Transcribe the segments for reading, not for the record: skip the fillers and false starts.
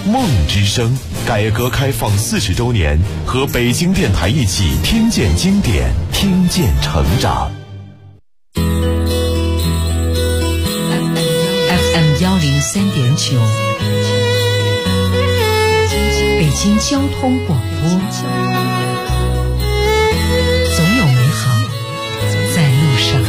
梦之声，改革开放40周年，和北京电台一起听见经典，听见成长。 FM 103.9，北京交通广播，总有美好在路上。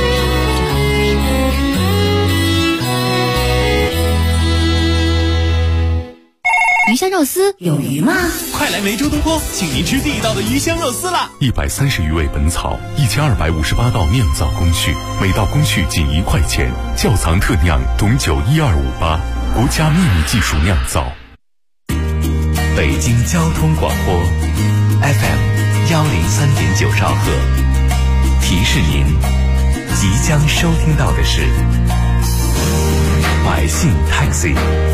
鱼香肉丝有鱼吗？ 快来梅州东坡，请您吃地道的鱼香肉丝啦 ！130余味本草，1258道酿造工序，每道工序仅1块钱，窖藏特酿董酒12588，国家秘密技术酿造。 北京交通广播 FM 103.9兆赫，提示您即将收听到的是百姓 Taxi。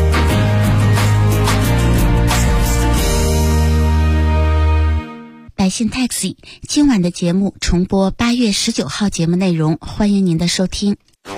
百姓 Taxi 今晚的节目重播8月19号节目内容，欢迎您的收听。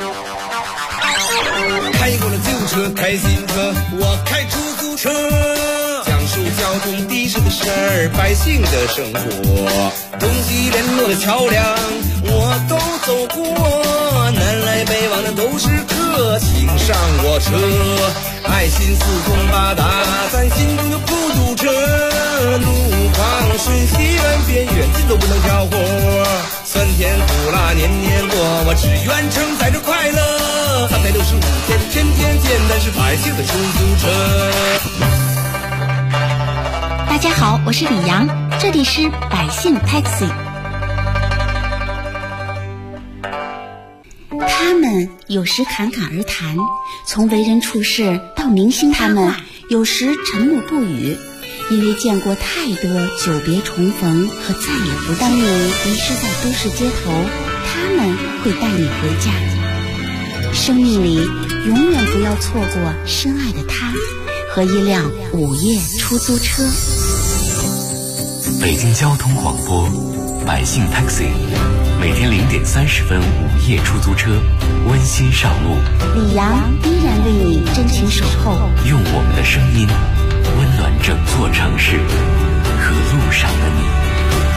开过了自行车，开新车，我开出租车，讲述交通的士的事儿，百姓的生活，东西联络的桥梁我都走过，南来北往的都是客，请上我车，爱心四通八达，咱心中有孤独车，路况瞬息万变，远近都不能挑活，酸甜苦辣年年过，我只愿承载着快乐，365天天天见，但是百姓的出租车。 大家好，我是李阳，这里是百姓 Taxi。 他们有时侃侃而谈，从为人处事到明星他们有时沉默不语，因为见过太多久别重逢和再也不当你迷失在都市街头，他们会带你回家。生命里永远不要错过深爱的他和一辆午夜出租车。 北京交通广播百姓 Taxi， 每天0点30分午夜出租车温馨上路， 李阳依然为你真情守候， 用我们的声音温暖整座城市和路上的你。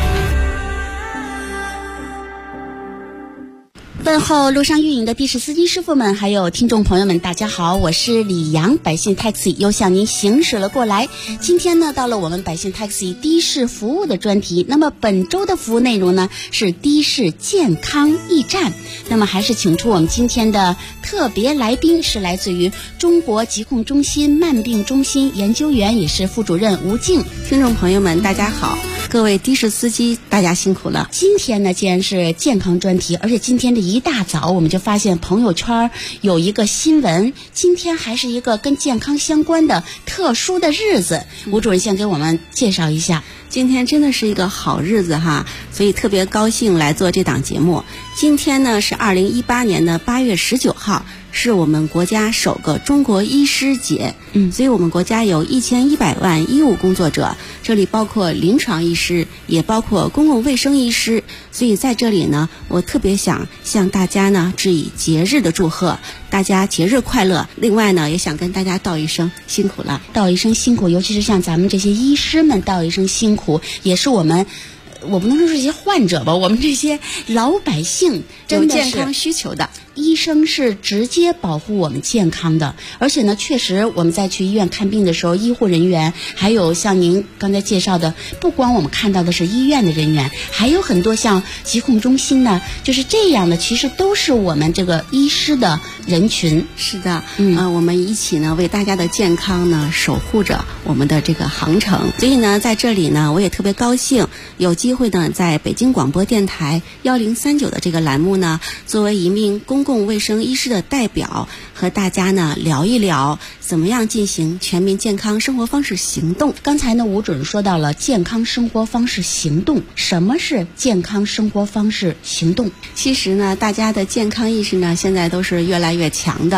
问候路上运营的的士司机师傅们，还有听众朋友们，大家好，我是李阳，百姓 Taxi 又向您行驶了过来。今天呢，到了我们百姓 Taxi 的士服务的专题。那么本周的服务内容呢是的士健康驿站。那么还是请出我们今天的特别来宾，是来自于中国疾控中心慢病中心研究员，也是副主任吴静。 听众朋友们，大家好。各位的士司机，大家辛苦了。 今天呢，既然是健康专题，而且今天的一大早我们就发现朋友圈有一个新闻，今天还是一个跟健康相关的特殊的日子。吴主任先给我们介绍一下。 今天真的是一个好日子哈，所以特别高兴来做这档节目。今天呢是2018年的8月19号，是我们国家首个中国医师节。所以我们国家有1100万医务工作者，这里包括临床医师，也包括公共卫生医师。所以在这里呢，我特别想向大家呢致以节日的祝贺，大家节日快乐。另外呢，也想跟大家道一声辛苦了， 道一声辛苦，尤其是像咱们这些医师们道一声辛苦，也是我们。我不能说是这些患者吧，我们这些老百姓有健康需求的。 医生是直接保护我们健康的，而且呢，确实我们在去医院看病的时候，医护人员还有像您刚才介绍的，不光我们看到的是医院的人员，还有很多像疾控中心呢，就是这样的，其实都是我们这个医师的人群。 是的，我们一起呢为大家的健康呢守护着我们的这个航程。所以呢，在这里呢，我也特别高兴有机会呢，在北京广播电台1039的这个栏目呢，作为一名公共卫生医师的代表，和大家呢聊一聊怎么样进行全民健康生活方式行动。 刚才呢，吴主任说到了健康生活方式行动，什么是健康生活方式行动？ 其实呢，大家的健康意识呢，现在都是越来越强的。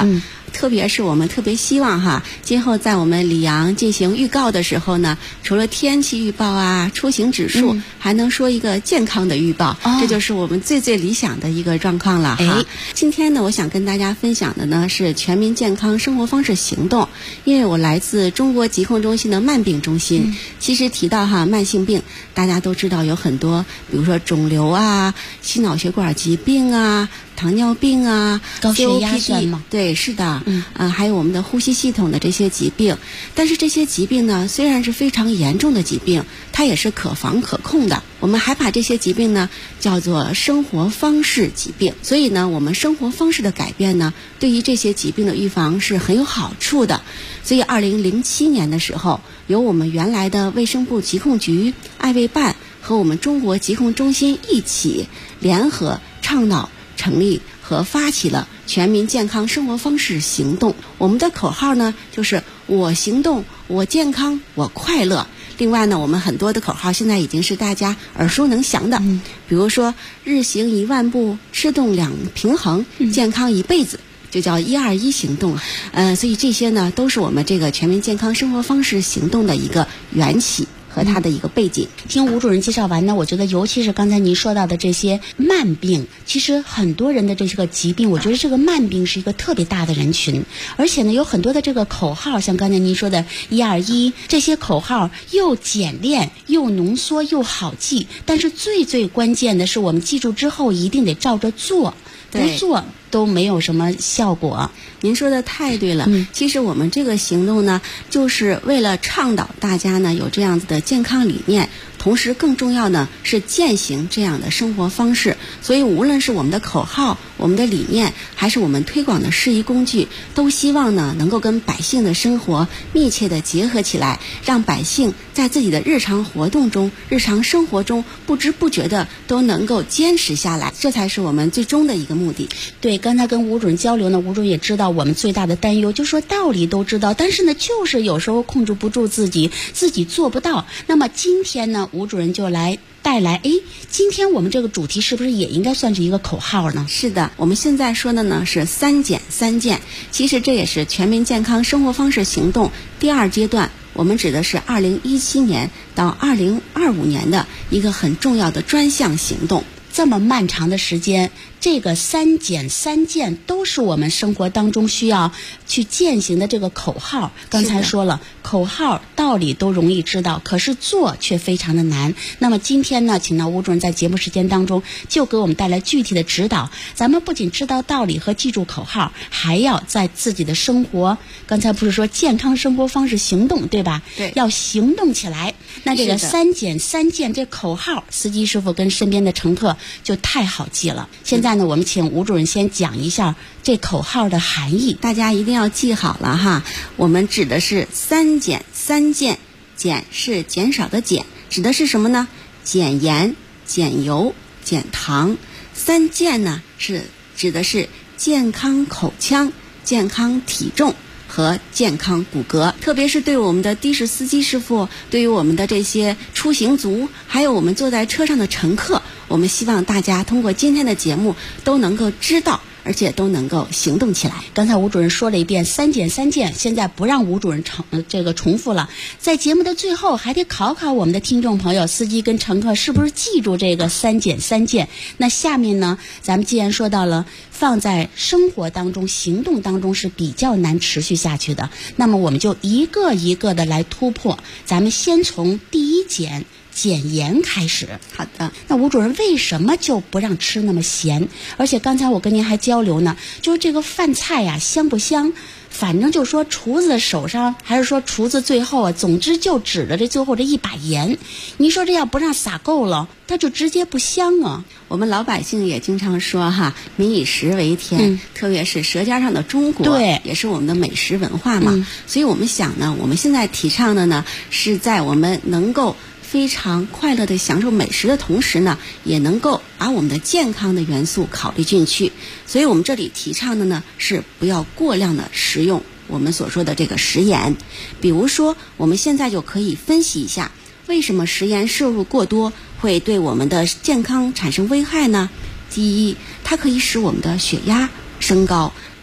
特别是我们特别希望哈，今后在我们里昂进行预告的时候呢，除了天气预报啊、出行指数，还能说一个健康的预报，这就是我们最最理想的一个状况了哈。今天呢，我想跟大家分享的呢是全民健康生活方式行动，因为我来自中国疾控中心的慢病中心。其实提到哈慢性病，大家都知道有很多，比如说肿瘤啊、心脑血管疾病啊、糖尿病啊、 高血压算吗？ 对，是的，还有我们的呼吸系统的这些疾病。但是这些疾病呢，虽然是非常严重的疾病，它也是可防可控的。我们还把这些疾病呢叫做生活方式疾病。所以呢，我们生活方式的改变呢，对于这些疾病的预防是很有好处的。所以2007年的时候，由我们原来的卫生部疾控局、爱卫办和我们中国疾控中心一起联合倡导成立和发起了全民健康生活方式行动。我们的口号呢就是我行动，我健康，我快乐。另外呢，我们很多的口号现在已经是大家耳熟能详的，比如说日行1万步，吃动2平衡，健康一辈子，就叫121行动。所以这些呢都是我们这个全民健康生活方式行动的一个缘起和它的一个背景。 听吴主任介绍完呢，我觉得尤其是刚才您说到的这些慢病，其实很多人的这个疾病，我觉得这个慢病是一个特别大的人群，而且呢有很多的这个口号，像刚才您说的121，这些口号又简练又浓缩又好记，但是最最关键的是我们记住之后一定得照着做，不做都没有什么效果。 您说的太对了，其实我们这个行动呢，就是为了倡导大家呢有这样子的健康理念，同时更重要呢是践行这样的生活方式。所以无论是我们的口号、我们的理念，还是我们推广的适宜工具，都希望呢能够跟百姓的生活密切的结合起来，让百姓在自己的日常活动中、日常生活中不知不觉的都能够坚持下来，这才是我们最终的一个目的。 对，刚才跟吴主任交流呢，吴主任也知道我们最大的担忧，就说道理都知道，但是呢就是有时候控制不住自己做不到。那么今天呢，吴主任就来带来，今天我们这个主题是不是也应该算是一个口号呢？ 是的，我们现在说的呢是3减3健，其实这也是全民健康生活方式行动第2阶段，我们指的是2017年到2025年的一个很重要的专项行动。 这么漫长的时间，这个3减3健都是我们生活当中需要去践行的这个口号。刚才说了，口号道理都容易知道，可是做却非常的难。那么今天呢，请到吴主任在节目时间当中就给我们带来具体的指导。咱们不仅知道道理和记住口号，还要在自己的生活，刚才不是说健康生活方式行动，对吧？ 对， 要行动起来。那这个3减3健这口号，司机师傅跟身边的乘客就太好记了。现在呢，我们请吴主任先讲一下这口号的含义， 大家一定要记好了哈。我们指的是3减3健，减是减少的减，指的是什么呢？减盐、减油、减糖。3健呢是指的是健康口腔、健康体重和健康骨骼。特别是对我们的的士司机师傅，对于我们的这些出行族，还有我们坐在车上的乘客，我们希望大家通过今天的节目都能够知道，而且都能够行动起来。 刚才吴主任说了一遍3减3健，现在不让吴主任重复了。在节目的最后，还得考考我们的听众朋友，司机跟乘客是不是记住这个3减3健？那下面呢，咱们既然说到了放在生活当中、行动当中是比较难持续下去的，那么我们就一个一个的来突破。咱们先从第1减。减盐开始。 好的， 那吴主任为什么就不让吃那么咸？而且刚才我跟您还交流呢，就是这个饭菜呀，香不香？反正就说厨子手上，还是说厨子最后啊，总之就指着这最后这一把盐。你说这要不让撒够了，它就直接不香啊。 我们老百姓也经常说哈，民以食为天，特别是舌尖上的中国， 对， 也是我们的美食文化嘛。所以我们想呢，我们现在提倡的呢，是在我们能够非常快乐的享受美食的同时呢，也能够把我们的健康的元素考虑进去。所以我们这里提倡的呢，是不要过量的食用我们所说的这个食盐。比如说，我们现在就可以分析一下，为什么食盐摄入过多会对我们的健康产生危害呢？第一，它可以使我们的血压升高，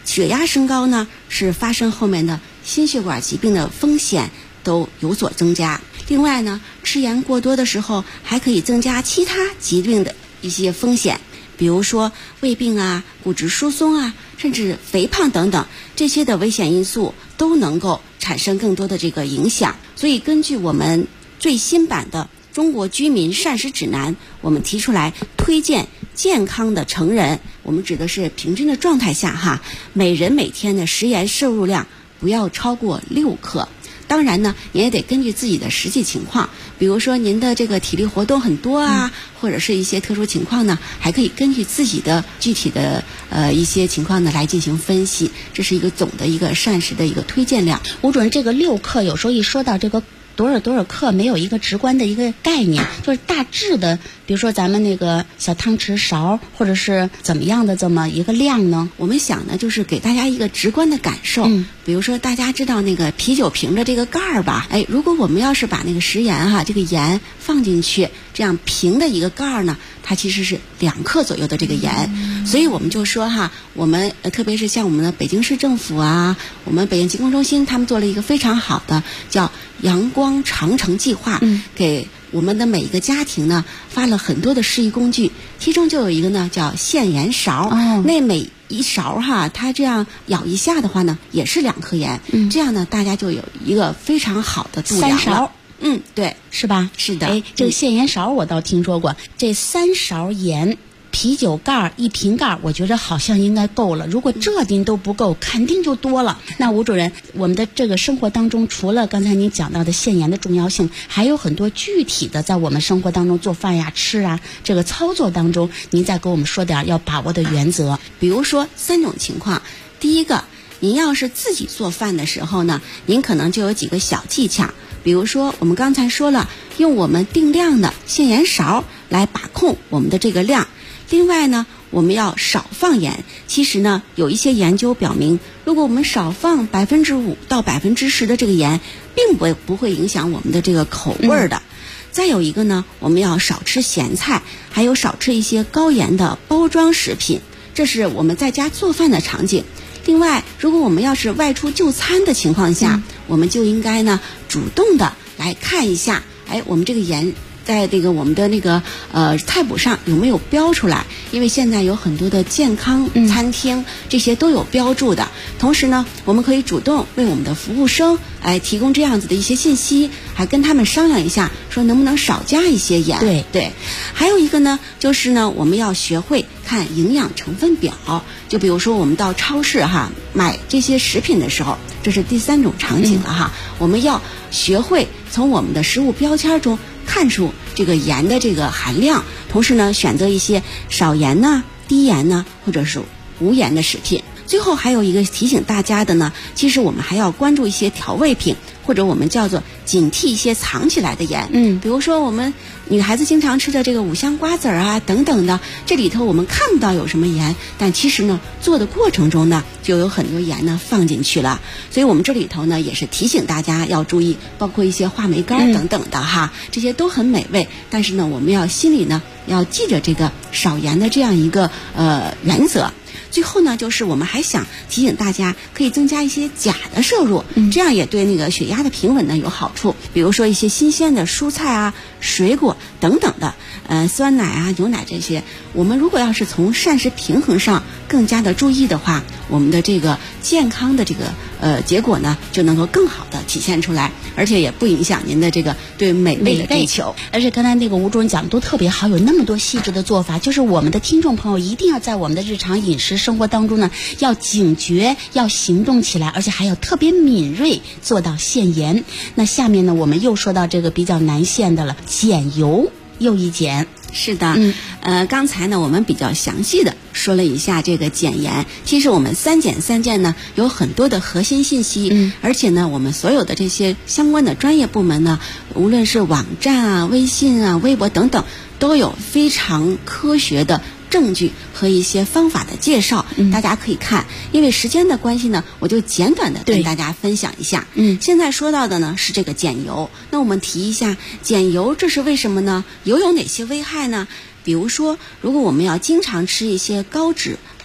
血压升高呢，是发生后面的心血管疾病的风险都有所增加。另外呢，吃盐过多的时候，还可以增加其他疾病的一些风险，比如说胃病啊、骨质疏松啊，甚至肥胖等等，这些的危险因素都能够产生更多的这个影响。所以根据我们最新版的中国居民膳食指南，我们提出来推荐健康的成人，我们指的是平均的状态下哈，每人每天的食盐摄入量不要超过6克。当然呢，您也得根据自己的实际情况，比如说您的这个体力活动很多啊，或者是一些特殊情况呢，还可以根据自己的具体的一些情况呢来进行分析。这是一个总的一个膳食的一个推荐量。 吴主任，这个6克有时候一说到这个多少克，没有一个直观的一个概念，就是大致的，比如说咱们那个小汤匙勺，或者是怎么样的这么一个量呢？ 我们想呢，就是给大家一个直观的感受。比如说大家知道那个啤酒瓶的这个盖儿吧？如果我们要是把那个食盐哈，这个盐放进去，这样平的一个盖儿呢，它其实是2克左右的这个盐。所以我们就说哈，我们特别是像我们的北京市政府啊，我们北京疾控中心，他们做了一个非常好的叫阳光长城计划，给我们的每一个家庭呢发了很多的适宜工具，其中就有一个呢叫限盐勺，那每一勺哈，它这样舀一下的话呢，也是2克盐，这样呢大家就有一个非常好的度量了。 3勺， 对， 是吧？ 是的。 这个限盐勺我倒听说过，这3勺盐。啤酒盖1瓶盖，我觉得好像应该够了。如果这din都不够，肯定就多了。那吴主任，我们的这个生活当中，除了刚才您讲到的限盐的重要性，还有很多具体的在我们生活当中做饭呀、吃啊这个操作当中，您再给我们说点要把握的原则。 比如说3种情况，第一个，您要是自己做饭的时候呢，您可能就有几个小技巧。比如说我们刚才说了，用我们定量的限盐勺来把控我们的这个量。另外呢，我们要少放盐。其实呢，有一些研究表明，如果我们少放5%到10%的这个盐，并不会影响我们的这个口味的。再有一个呢，我们要少吃咸菜，还有少吃一些高盐的包装食品。这是我们在家做饭的场景。另外，如果我们要是外出就餐的情况下，我们就应该呢主动的来看一下，我们这个盐在这个我们的那个菜谱上有没有标出来？因为现在有很多的健康餐厅，这些都有标注的。同时呢，我们可以主动为我们的服务生提供这样子的一些信息，还跟他们商量一下，说能不能少加一些盐。对。还有一个呢，就是呢，我们要学会看营养成分表。就比如说我们到超市哈买这些食品的时候，这是第3种场景了哈。我们要学会从我们的食物标签中看出这个盐的这个含量，同时呢，选择一些少盐呢、低盐呢，或者是无盐的食品。最后还有一个提醒大家的呢，其实我们还要关注一些调味品，或者我们叫做警惕一些藏起来的盐。比如说我们女孩子经常吃的这个五香瓜子啊等等的，这里头我们看不到有什么盐，但其实呢做的过程中呢就有很多盐呢放进去了。所以我们这里头呢也是提醒大家要注意，包括一些话梅干等等的哈，这些都很美味，但是呢我们要心里呢要记着这个少盐的这样一个原则。最后呢，就是我们还想提醒大家，可以增加一些钾的摄入，这样也对那个血压的平稳呢有好处。比如说一些新鲜的蔬菜啊、水果等等的，酸奶啊、牛奶这些，我们如果要是从膳食平衡上更加的注意的话，我们的这个健康的这个结果呢就能够更好的体现出来，而且也不影响您的这个对美味的追求。 而且刚才那个吴主任讲的都特别好，有那么多细致的做法，就是我们的听众朋友一定要在我们的日常饮食生活当中呢，要警觉，要行动起来，而且还要特别敏锐，做到限盐。那下面呢，我们又说到这个比较难限的了，减油又一减。 是的，刚才呢我们比较详细的说了一下这个减盐。其实我们3减3健呢有很多的核心信息，而且呢我们所有的这些相关的专业部门呢，无论是网站啊、微信啊、微博等等，都有非常科学的证据和一些方法的介绍，大家可以看。因为时间的关系呢，我就简短的跟大家分享一下。现在说到的呢是这个减油。那我们提一下减油，这是为什么呢？油有哪些危害呢？比如说，如果我们要经常吃一些高脂、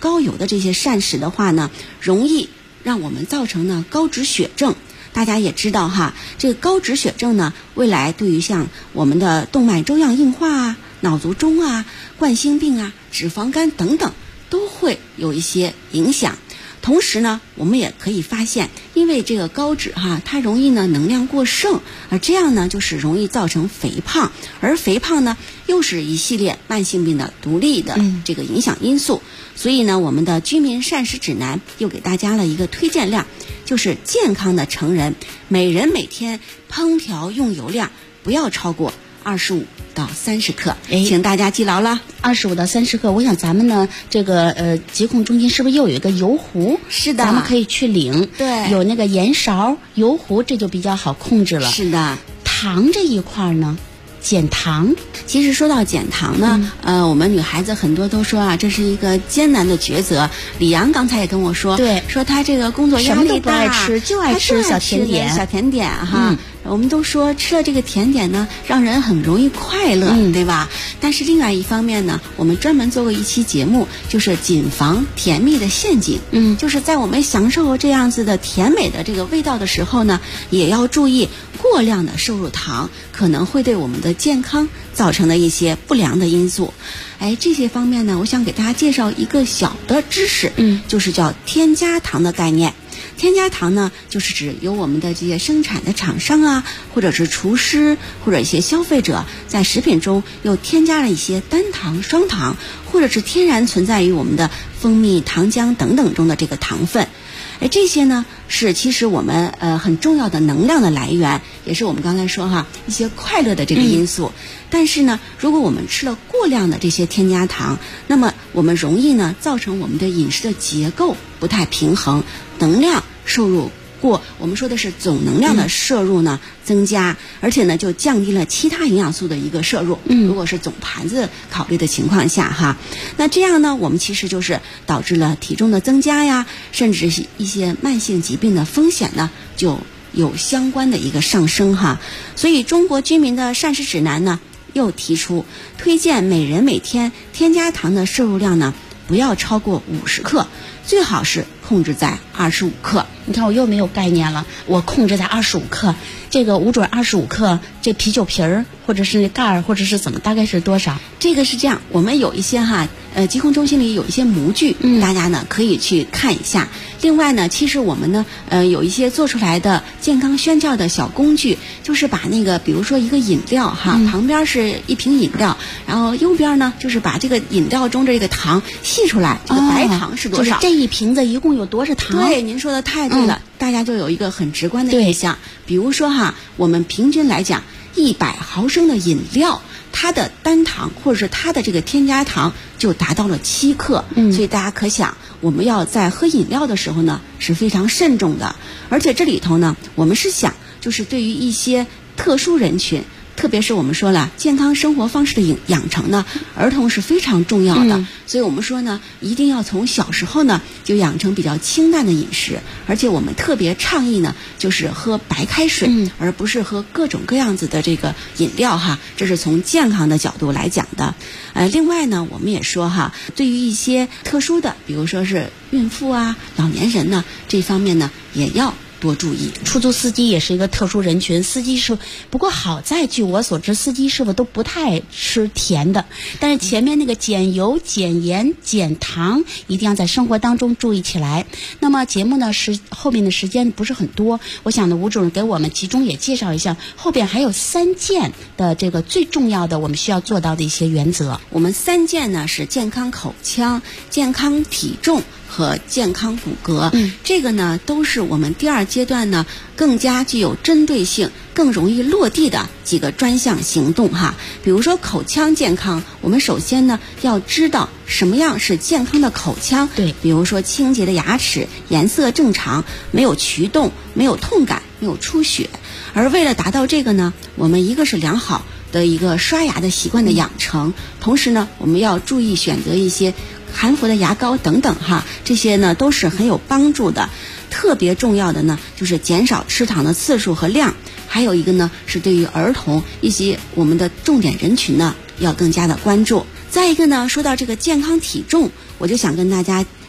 高油的这些膳食的话呢，容易让我们造成呢高脂血症。大家也知道哈，这个高脂血症呢，未来对于像我们的动脉粥样硬化啊、脑卒中啊、冠心病啊、脂肪肝等等，都会有一些影响。同时呢，我们也可以发现，因为这个高脂哈，它容易呢能量过剩，而这样呢就是容易造成肥胖，而肥胖呢又是一系列慢性病的独立的这个影响因素。所以呢，我们的居民膳食指南又给大家了一个推荐量，就是健康的成人每人每天烹调用油量不要超过25到30克，请大家记牢了。 25到30克，我想咱们呢，这个疾控中心是不是又有一个油壶？ 是的， 咱们可以去领。 对， 有那个盐勺、油壶，这就比较好控制了。 是的， 糖这一块呢，减糖。 其实说到减糖呢，我们女孩子很多都说啊，这是一个艰难的抉择。李阳刚才也跟我说， 对， 说她这个工作压力大， 什么都不爱吃，就爱吃小甜点。 小甜点哈。我们都说吃了这个甜点呢，让人很容易快乐，对吧？但是另外一方面呢，我们专门做过一期节目，就是谨防甜蜜的陷阱。就是在我们享受这样子的甜美的这个味道的时候呢，也要注意过量的摄入糖可能会对我们的健康造成的一些不良的因素。这些方面呢，我想给大家介绍一个小的知识，就是叫添加糖的概念。添加糖呢，就是指由我们的这些生产的厂商啊，或者是厨师或者一些消费者在食品中又添加了一些单糖、双糖，或者是天然存在于我们的蜂蜜、糖浆等等中的这个糖分。这些呢是其实我们很重要的能量的来源，也是我们刚才说哈一些快乐的这个因素。但是呢，如果我们吃了过量的这些添加糖，那么我们容易呢造成我们的饮食的结构不太平衡，能量摄入我们说的是总能量的摄入呢增加，而且呢就降低了其他营养素的一个摄入。如果是总盘子考虑的情况下哈，那这样呢我们其实就是导致了体重的增加呀，甚至是一些慢性疾病的风险呢就有相关的一个上升哈。所以中国居民的膳食指南呢又提出推荐每人每天添加糖的摄入量呢不要超过50克，最好是控制在25克。 你看我又没有概念了，我控制在25克，这个无准25克，这啤酒瓶儿或者是盖儿或者是怎么，大概是多少？ 这个是这样，我们有一些疾控中心里有一些模具，大家呢可以去看一下。另外呢，其实我们呢有一些做出来的健康宣教的小工具，就是把那个比如说一个饮料哈，旁边是一瓶饮料，然后右边呢就是把这个饮料中这个糖析出来，这个白糖是多少？ 就是这一瓶子一共有多少糖？ 对，您说的太对了，大家就有一个很直观的印象。比如说哈，我们平均来讲，100毫升的饮料，它的单糖或者是它的这个添加糖就达到了7克。所以大家可想，我们要在喝饮料的时候呢是非常慎重的。而且这里头呢，我们是想就是对于一些特殊人群，特别是我们说了健康生活方式的养成呢，儿童是非常重要的。所以我们说呢，一定要从小时候呢就养成比较清淡的饮食，而且我们特别倡议呢就是喝白开水，而不是喝各种各样子的这个饮料哈，这是从健康的角度来讲的。另外呢，我们也说哈，对于一些特殊的，比如说是孕妇啊、老年人呢，这方面呢也要多注意。 出租司机也是一个特殊人群，司机是不过好在据我所知，司机师傅都不太吃甜的，但是前面那个减油、减盐、减糖一定要在生活当中注意起来。那么节目呢后面的时间不是很多，我想呢吴主任给我们集中也介绍一下，后边还有3件的这个最重要的我们需要做到的一些原则。 我们3件呢是健康口腔、健康体重和健康骨骼。这个呢都是我们第2阶段呢更加具有针对性、更容易落地的几个专项行动哈。比如说口腔健康，我们首先呢要知道什么样是健康的口腔。 对， 比如说清洁的牙齿，颜色正常，没有龋洞，没有痛感，没有出血。而为了达到这个呢，我们一个是良好的一个刷牙的习惯的养成，同时呢我们要注意选择一些含氟的牙膏等等哈，这些呢都是很有帮助的。特别重要的呢就是减少吃糖的次数和量，还有一个呢是对于儿童以及我们的重点人群呢要更加的关注。再一个呢，说到这个健康体重，我就想跟大家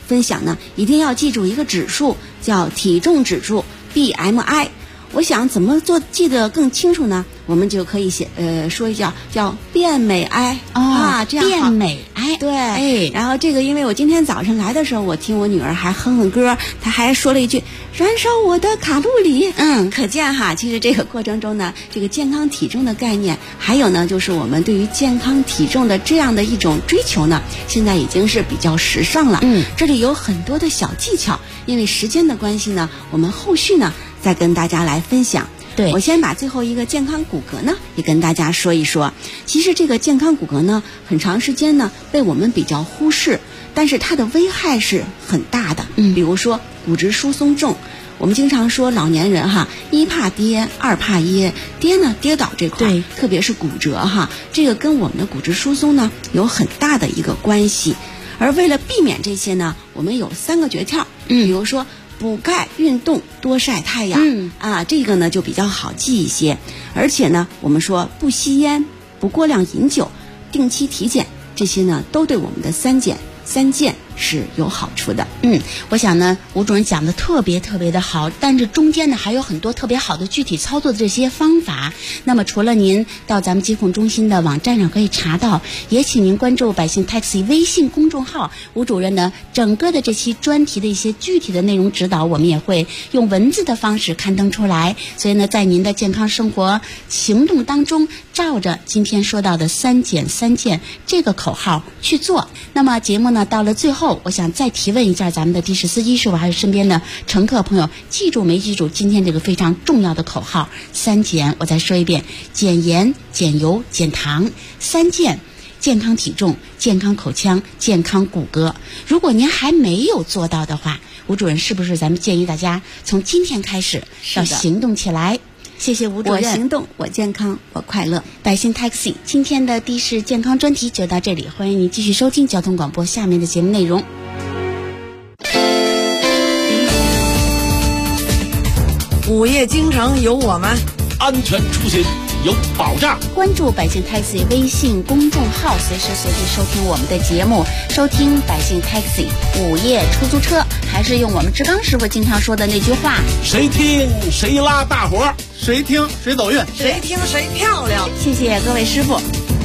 分享呢，一定要记住一个指数，叫体重指数 BMI。我想怎么做记得更清楚呢？我们就可以说一叫变美哀这样变美哀， 对，然后这个因为我今天早上来的时候，我听我女儿还哼哼歌，她还说了一句燃烧我的卡路里，可见哈，其实这个过程中呢，这个健康体重的概念，还有呢就是我们对于健康体重的这样的一种追求呢，现在已经是比较时尚了。这里有很多的小技巧，因为时间的关系呢，我们后续呢再跟大家来分享。 对， 我先把最后一个健康骨骼呢也跟大家说一说。其实这个健康骨骼呢，很长时间呢被我们比较忽视，但是它的危害是很大的。比如说骨质疏松症，我们经常说老年人哈，一怕跌，二怕噎。跌呢，跌倒这块，特别是骨折哈，这个跟我们的骨质疏松呢有很大的一个关系。而为了避免这些呢，我们有3个诀窍，比如说补钙、运动、多晒太阳。这个呢就比较好记一些。而且呢，我们说不吸烟、不过量饮酒、定期体检，这些呢都对我们的三健是有好处的。 我想呢，吴主任讲的特别的好，但是中间呢还有很多特别好的具体操作的这些方法。那么除了您到咱们疾控中心的网站上可以查到，也请您关注百姓 Taxi 微信公众号，吴主任呢整个的这期专题的一些具体的内容指导，我们也会用文字的方式刊登出来。所以呢，在您的健康生活行动当中，照着今天说到的三减这个口号去做。那么节目呢到了最后，我想再提问一下咱们的的士司机师傅还有身边的乘客朋友，记住没记住今天这个非常重要的口号3减？我再说一遍，减盐、减油、减糖，3健：健康体重、健康口腔、健康骨骼。如果您还没有做到的话，吴主任是不是咱们建议大家从今天开始要行动起来？谢谢吴主任。 我行动，我健康，我快乐。 百姓 Taxi 今天的的士健康专题就到这里，欢迎您继续收听交通广播下面的节目内容。 午夜京城有我们， 安全出行有保障。 关注百姓 Taxi 微信公众号，随时随地收听我们的节目，收听百姓 Taxi 午夜出租车。还是用我们志刚师傅经常说的那句话， 谁听谁拉大伙， 谁听谁走运， 谁听谁漂亮。 谢谢各位师傅。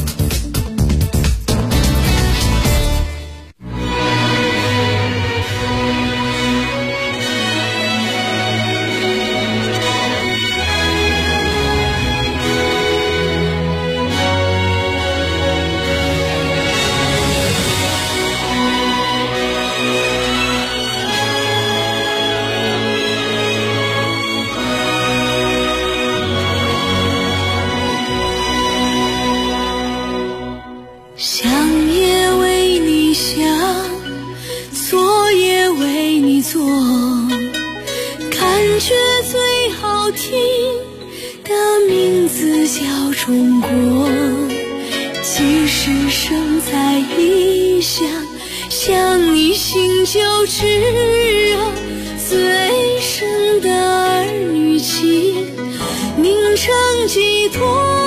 中国，即使生在异乡，想你心就炙热，最深的儿女情凝成寄托。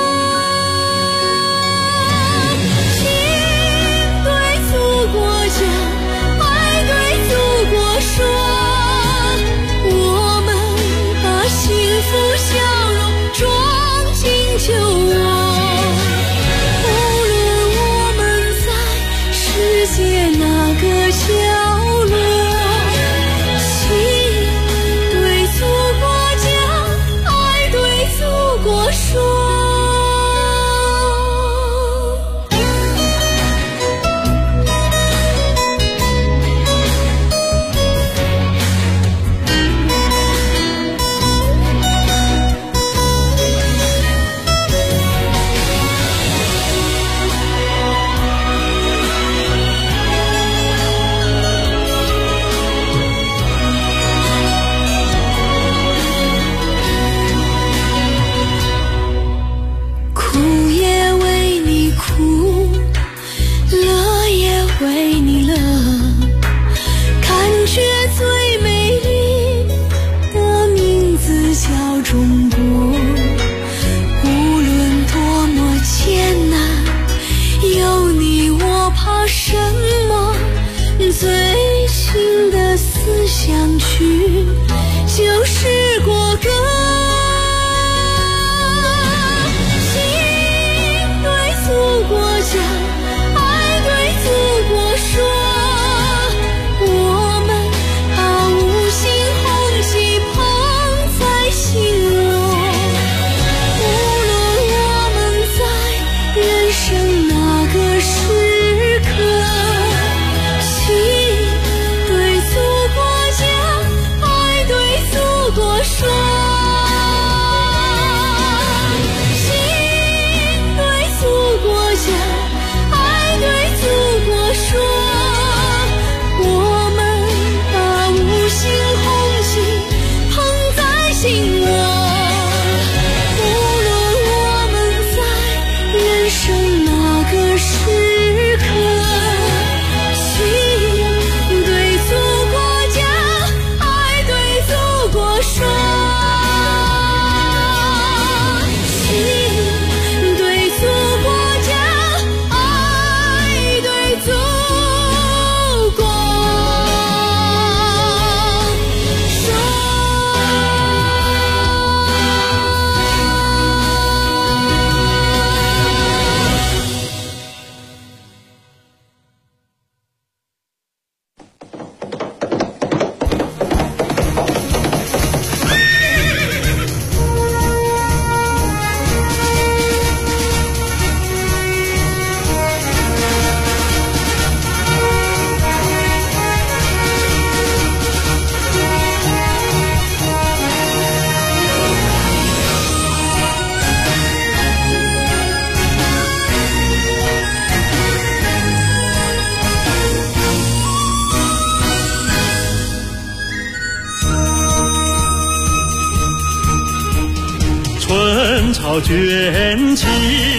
人潮卷起，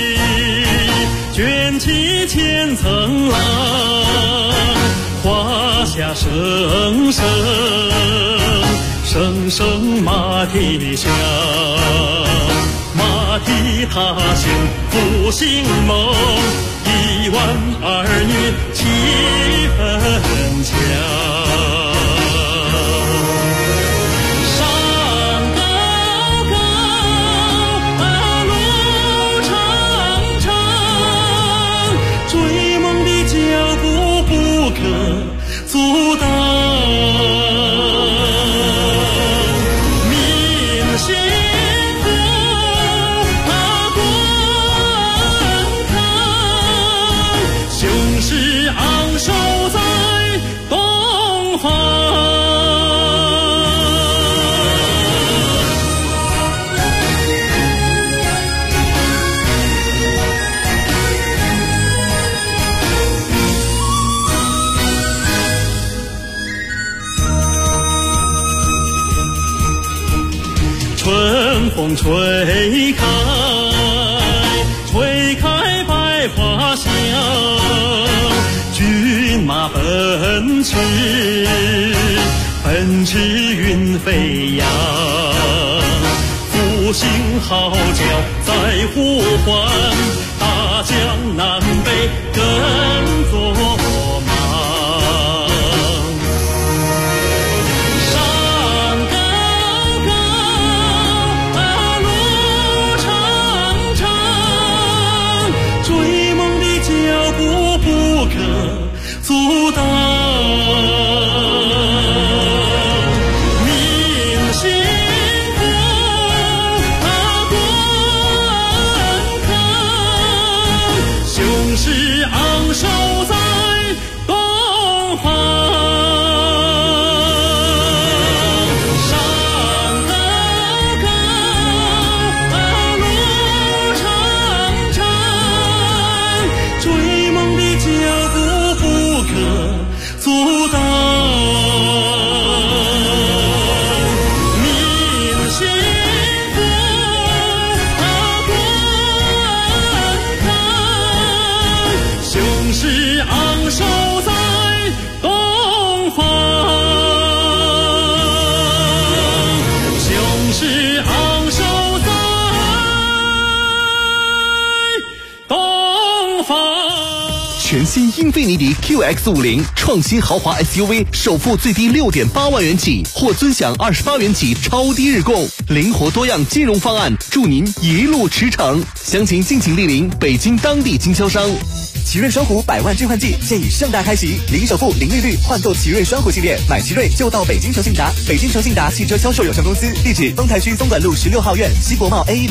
卷起千层浪，华夏声声，声声马蹄响，马蹄踏响复兴梦，1万儿女气氛强。阻挡民心福滚烫，雄狮昂首在东方。春风吹开，吹开百花香，骏马奔驰，奔驰云飞扬，复兴号角在呼唤，大江南北跟作忙。阻挡民心福滚烫，雄狮昂首在东方。山高高，路长长，追梦的脚步不可阻挡，民心福滚烫，雄狮昂首在东方，雄狮昂首在东方。 全新英菲尼迪 QX50 创新豪华 SUV， 首付最低6.8万元起，或尊享28元起超低日供，灵活多样金融方案，祝您一路驰骋。详情敬请莅临北京当地经销商。 奇瑞双虎100万置换季现已盛大开启，零首付、零利率换购奇瑞双虎系列，买奇瑞就到北京诚信达。北京诚信达汽车销售有限公司，地址丰台区松管路16号院西国贸A1楼。